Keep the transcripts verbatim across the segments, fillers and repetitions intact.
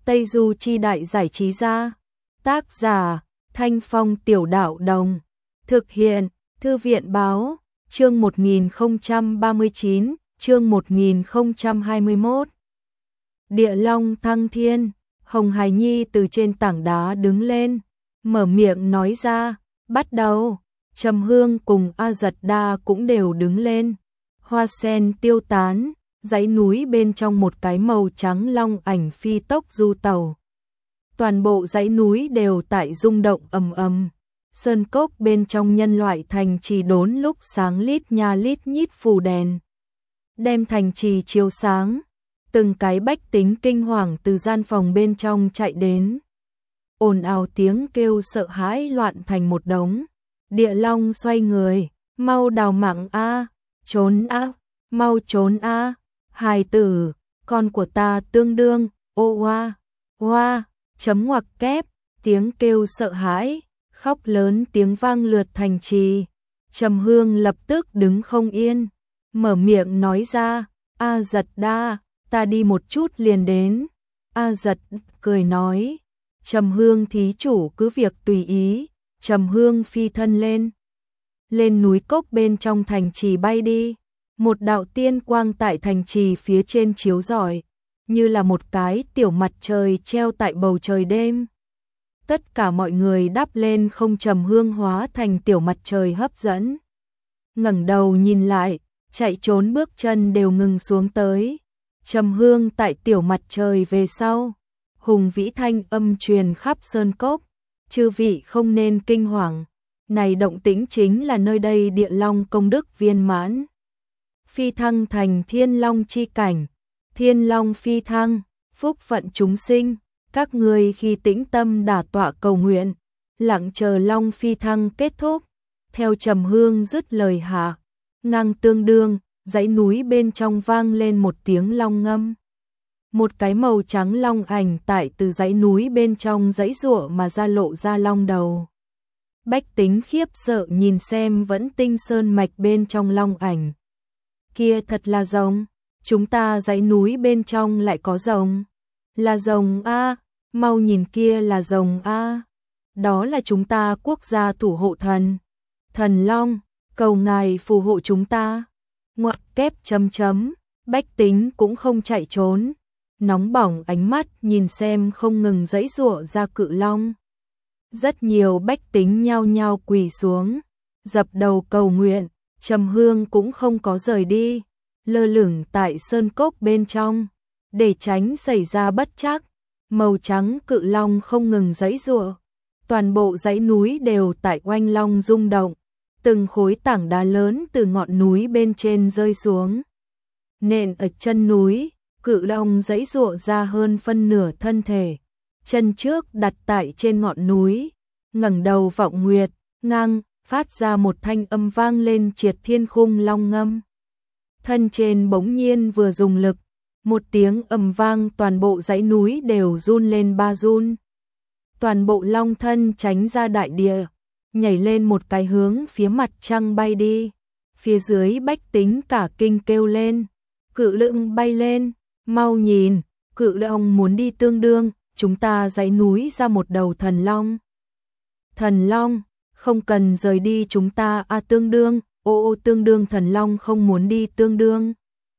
Tây Du Chi Đại Giải Trí Gia. Tác giả Thanh Phong Tiểu Đạo Đồng. Thực hiện Thư viện Báo. Chương một nghìn không trăm ba mươi chín, chương một nghìn không trăm hai mươi mốt. Địa Long thăng thiên. Hồng Hải Nhi từ trên tảng đá đứng lên, mở miệng nói ra, bắt đầu. Trầm Hương cùng A Giật Đa cũng đều đứng lên. Hoa sen tiêu tán, dãy núi bên trong một cái màu trắng long ảnh phi tốc du tàu. Toàn bộ dãy núi đều tại rung động ầm ầm. Sơn cốc bên trong nhân loại thành trì đốn lúc sáng lít nha lít nhít phù đèn, đem thành trì chiếu sáng. Từng cái bách tính kinh hoàng từ gian phòng bên trong chạy đến. Ồn ào tiếng kêu sợ hãi loạn thành một đống. Địa Long xoay người, mau đào mạng a, trốn a, mau trốn a, hài tử, con của ta tương đương, ô oa, oa, chấm ngoặc kép, tiếng kêu sợ hãi, khóc lớn tiếng vang lượt thành trì. Trầm Hương lập tức đứng không yên, mở miệng nói ra, A Giật Đa, ta đi một chút liền đến. A Giật cười nói, Trầm Hương thí chủ cứ việc tùy ý. Trầm Hương phi thân lên, lên núi cốc bên trong thành trì bay đi. Một đạo tiên quang tại thành trì phía trên chiếu rọi, như là một cái tiểu mặt trời treo tại bầu trời đêm. Tất cả mọi người đáp lên không, Trầm Hương hóa thành tiểu mặt trời hấp dẫn. Ngẩng đầu nhìn lại, chạy trốn bước chân đều ngừng xuống tới. Trầm Hương tại tiểu mặt trời về sau, hùng vĩ thanh âm truyền khắp sơn cốc, chư vị không nên kinh hoàng, này động tĩnh chính là nơi đây Địa Long công đức viên mãn, phi thăng thành Thiên Long chi cảnh. Thiên Long phi thăng, phúc phận chúng sinh, các ngươi khi tĩnh tâm đả tọa cầu nguyện, lặng chờ Long phi thăng kết thúc. Theo Trầm Hương dứt lời hạ, ngang tương đương, dãy núi bên trong vang lên một tiếng long ngâm. Một cái màu trắng long ảnh tại từ dãy núi bên trong dãy giụa mà ra, lộ ra long đầu. Bách tính khiếp sợ nhìn xem vẫn tinh sơn mạch bên trong long ảnh. Kia thật là rồng, chúng ta dãy núi bên trong lại có rồng. Là rồng a, mau nhìn kia là rồng a. Đó là chúng ta quốc gia thủ hộ thần. Thần Long, cầu ngài phù hộ chúng ta. Ngoặc kép chấm chấm, bách tính cũng không chạy trốn. Nóng bỏng ánh mắt nhìn xem không ngừng giãy giụa ra cự long. Rất nhiều bách tính nhao nhao quỳ xuống, dập đầu cầu nguyện. Trầm Hương cũng không có rời đi, lơ lửng tại sơn cốc bên trong, để tránh xảy ra bất trắc. Màu trắng cự long không ngừng giãy giụa, toàn bộ dãy núi đều tại oanh long rung động, từng khối tảng đá lớn từ ngọn núi bên trên rơi xuống, nện ở chân núi. Cự long giãy giụa ra hơn phân nửa thân thể, chân trước đặt tại trên ngọn núi, ngẩng đầu vọng nguyệt, ngang, phát ra một thanh âm vang lên triệt thiên khung long ngâm. Thân trên bỗng nhiên vừa dùng lực, một tiếng ầm vang toàn bộ dãy núi đều run lên ba run. Toàn bộ long thân tránh ra đại địa, nhảy lên một cái hướng phía mặt trăng bay đi. Phía dưới bách tính cả kinh kêu lên, cự lượng bay lên. Mau nhìn, cự long muốn đi tương đương, chúng ta dãy núi ra một đầu thần long. Thần long, không cần rời đi chúng ta a, tương đương, ô ô tương đương thần long không muốn đi tương đương.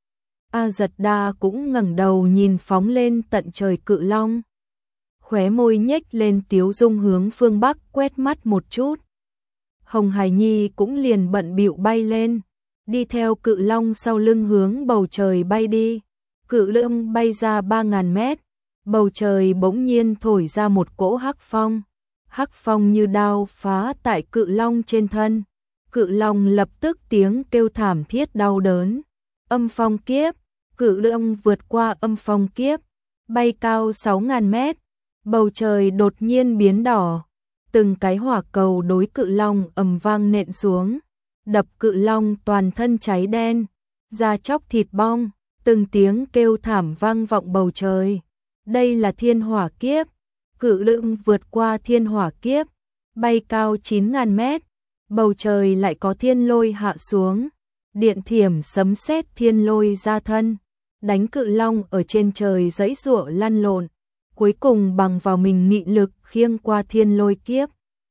A Giật Đa cũng ngẩng đầu nhìn phóng lên tận trời cự long. Khóe môi nhếch lên tiếu dung hướng phương Bắc quét mắt một chút. Hồng Hải Nhi cũng liền bận bịu bay lên, đi theo cự long sau lưng hướng bầu trời bay đi. Cự lượng bay ra ba ngàn mét, bầu trời bỗng nhiên thổi ra một cỗ hắc phong. Hắc phong như đao phá tại cự long trên thân. Cự long lập tức tiếng kêu thảm thiết đau đớn. Âm phong kiếp, cự lượng vượt qua âm phong kiếp, bay cao sáu ngàn mét, bầu trời đột nhiên biến đỏ. Từng cái hỏa cầu đối cự long ầm vang nện xuống, đập cự long toàn thân cháy đen, da chóc thịt bong. Từng tiếng kêu thảm vang vọng bầu trời. Đây là thiên hỏa kiếp. Cự lượng vượt qua thiên hỏa kiếp, bay cao chín ngàn mét. Bầu trời lại có thiên lôi hạ xuống. Điện thiểm sấm sét thiên lôi ra thân, đánh cự long ở trên trời giãy giụa lăn lộn. cuối cùng bằng vào mình nghị lực khiêng qua thiên lôi kiếp.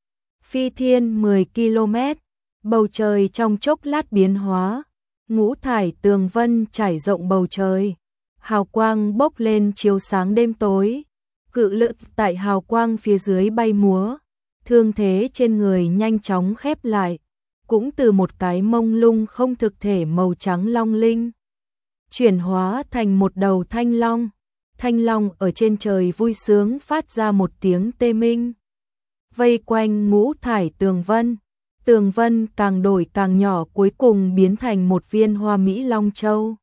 Phi thiên mười ki lô mét, bầu trời trong chốc lát biến hóa, ngũ thải tường vân trải rộng bầu trời, hào quang bốc lên chiếu sáng đêm tối, cự lực tại hào quang phía dưới bay múa, thương thế trên người nhanh chóng khép lại, cũng từ một cái mông lung không thực thể màu trắng long linh, chuyển hóa thành một đầu thanh long. Thanh long ở trên trời vui sướng phát ra một tiếng tê minh, vây quanh ngũ thải tường vân, tường vân càng đổi càng nhỏ, cuối cùng biến thành một viên hoa mỹ long châu.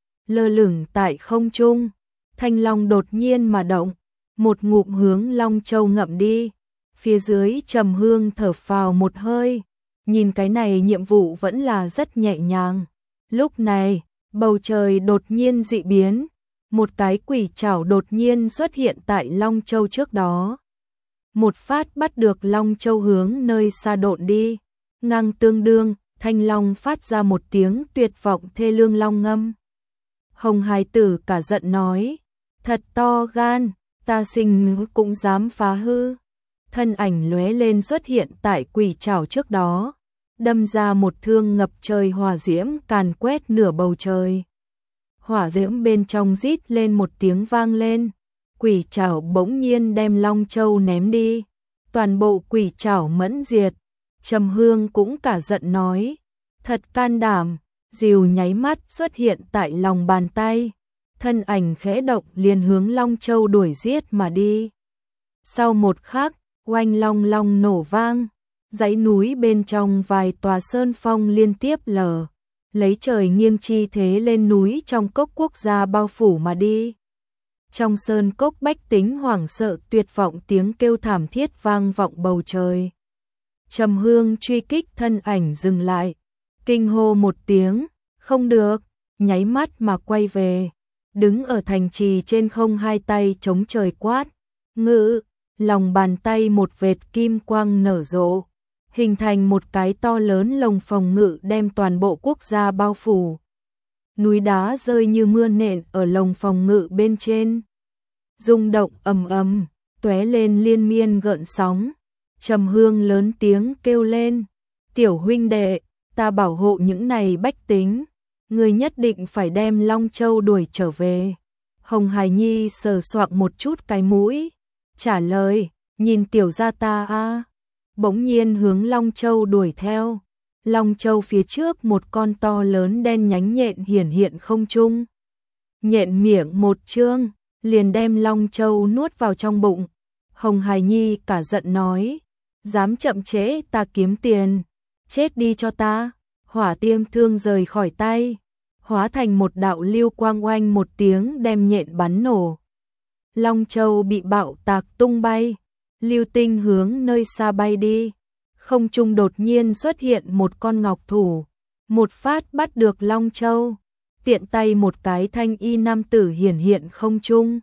Lơ lửng tại không trung, thanh long đột nhiên mà động, một ngụm hướng long châu ngậm đi, phía dưới Trầm Hương thở phào một hơi, nhìn cái này nhiệm vụ vẫn là rất nhẹ nhàng. Lúc này, bầu trời đột nhiên dị biến, một cái quỷ trảo đột nhiên xuất hiện tại long châu trước đó. Một phát bắt được long châu hướng nơi xa độn đi, ngang tương đương, thanh long phát ra một tiếng tuyệt vọng thê lương long ngâm. Hồng hài tử cả giận nói, thật to gan, ta sinh cũng dám phá hư. Thân ảnh lóe lên xuất hiện tại quỷ trảo trước đó, đâm ra một thương ngập trời hỏa diễm càn quét nửa bầu trời. Hỏa diễm bên trong rít lên một tiếng vang lên, quỷ trảo bỗng nhiên đem long châu ném đi, toàn bộ quỷ trảo mẫn diệt. Trầm Hương cũng cả giận nói, thật can đảm, rìu nháy mắt xuất hiện tại lòng bàn tay, thân ảnh khẽ động liền hướng long châu đuổi giết mà đi. Sau một khắc, oanh long long nổ vang, dãy núi bên trong vài tòa sơn phong liên tiếp lở, lấy trời nghiêng chi thế lên núi trong cốc quốc gia bao phủ mà đi. Trong sơn cốc bách tính hoảng sợ tuyệt vọng tiếng kêu thảm thiết vang vọng bầu trời. Trầm Hương truy kích thân ảnh dừng lại, kinh hô một tiếng, không được, nháy mắt mà quay về, đứng ở thành trì trên không hai tay chống trời quát, ngự, lòng bàn tay một vệt kim quang nở rộ, hình thành một cái to lớn lồng phòng ngự đem toàn bộ quốc gia bao phủ. Núi đá rơi như mưa nện ở lồng phòng ngự bên trên, rung động ầm ầm, tóe lên liên miên gợn sóng. Trầm Hương lớn tiếng kêu lên, tiểu huynh đệ, ta bảo hộ những này bách tính, người nhất định phải đem Long Châu đuổi trở về. Hồng Hải Nhi sờ soạng một chút cái mũi, trả lời, nhìn tiểu gia ta a. Bỗng nhiên hướng Long Châu đuổi theo. Long Châu phía trước một con to lớn đen nhánh nhện hiển hiện không trung. Nhện miệng một trương, liền đem Long Châu nuốt vào trong bụng. Hồng Hải Nhi cả giận nói, dám chậm trễ ta kiếm tiền, chết đi cho ta. Hỏa tiêm thương rời khỏi tay, hóa thành một đạo lưu quang, oanh một tiếng đem nhện bắn nổ. Long Châu bị bạo tạc tung bay, lưu tinh hướng nơi xa bay đi. Không trung đột nhiên xuất hiện một con ngọc thủ, một phát bắt được Long Châu, tiện tay một cái thanh y nam tử hiển hiện không trung.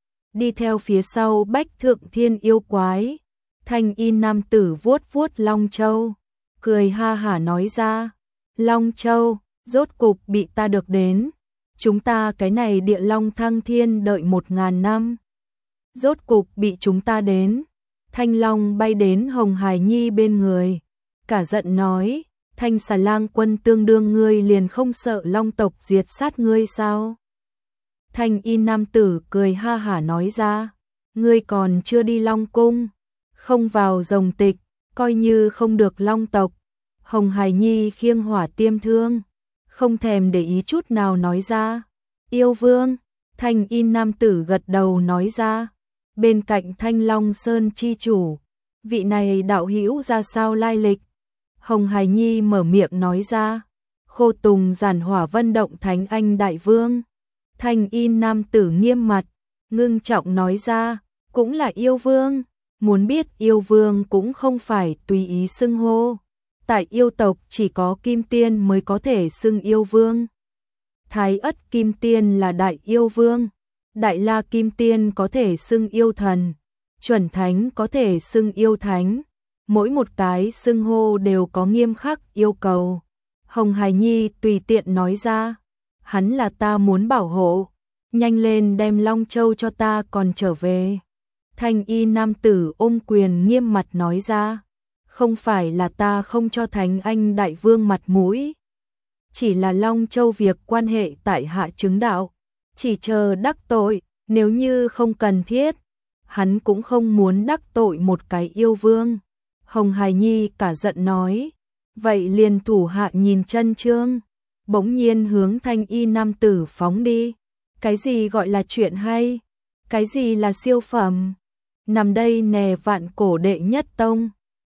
Đi theo phía sau Bách Thượng Thiên yêu quái, thanh y nam tử vuốt vuốt Long Châu, cười ha hả nói ra, Long Châu, rốt cục bị ta được đến, chúng ta cái này địa long thăng thiên đợi một ngàn năm, rốt cục bị chúng ta đến. Thanh Long bay đến Hồng Hải Nhi bên người, cả giận nói, Thanh Xà Lang quân tương đương ngươi liền không sợ Long tộc diệt sát ngươi sao? Thanh y nam tử cười ha hả nói ra, ngươi còn chưa đi Long cung, không vào rồng tịch, coi như không được Long tộc. Hồng Hải Nhi khiêng hỏa tiêm thương, không thèm để ý chút nào nói ra, yêu vương. Thanh y nam tử gật đầu nói ra, bên cạnh Thanh Long Sơn chi chủ, vị này đạo hữu ra sao lai lịch? Hồng Hải Nhi mở miệng nói ra, Khô Tùng Giản Hỏa Vân Động Thánh Anh Đại Vương. Thanh y nam tử nghiêm mặt, ngưng trọng nói ra, cũng là yêu vương. Muốn biết yêu vương cũng không phải tùy ý xưng hô, tại yêu tộc chỉ có Kim Tiên mới có thể xưng yêu vương. Thái Ất Kim Tiên là đại yêu vương, Đại La Kim Tiên có thể xưng yêu thần, Chuẩn Thánh có thể xưng yêu thánh, mỗi một cái xưng hô đều có nghiêm khắc yêu cầu. Hồng Hải Nhi tùy tiện nói ra, hắn là ta muốn bảo hộ, nhanh lên đem Long Châu cho ta còn trở về. Thanh y nam tử ôm quyền nghiêm mặt nói ra, không phải là ta không cho Thánh Anh đại vương mặt mũi, chỉ là Long Châu việc quan hệ tại hạ chứng đạo, chỉ chờ đắc tội, nếu như không cần thiết, hắn cũng không muốn đắc tội một cái yêu vương. Hồng Hải Nhi cả giận nói, vậy liền thủ hạ nhìn chân chương, bỗng nhiên hướng thanh y nam tử phóng đi. Cái gì gọi là chuyện hay? Cái gì là siêu phẩm? Nằm đây nè vạn cổ đệ nhất tông.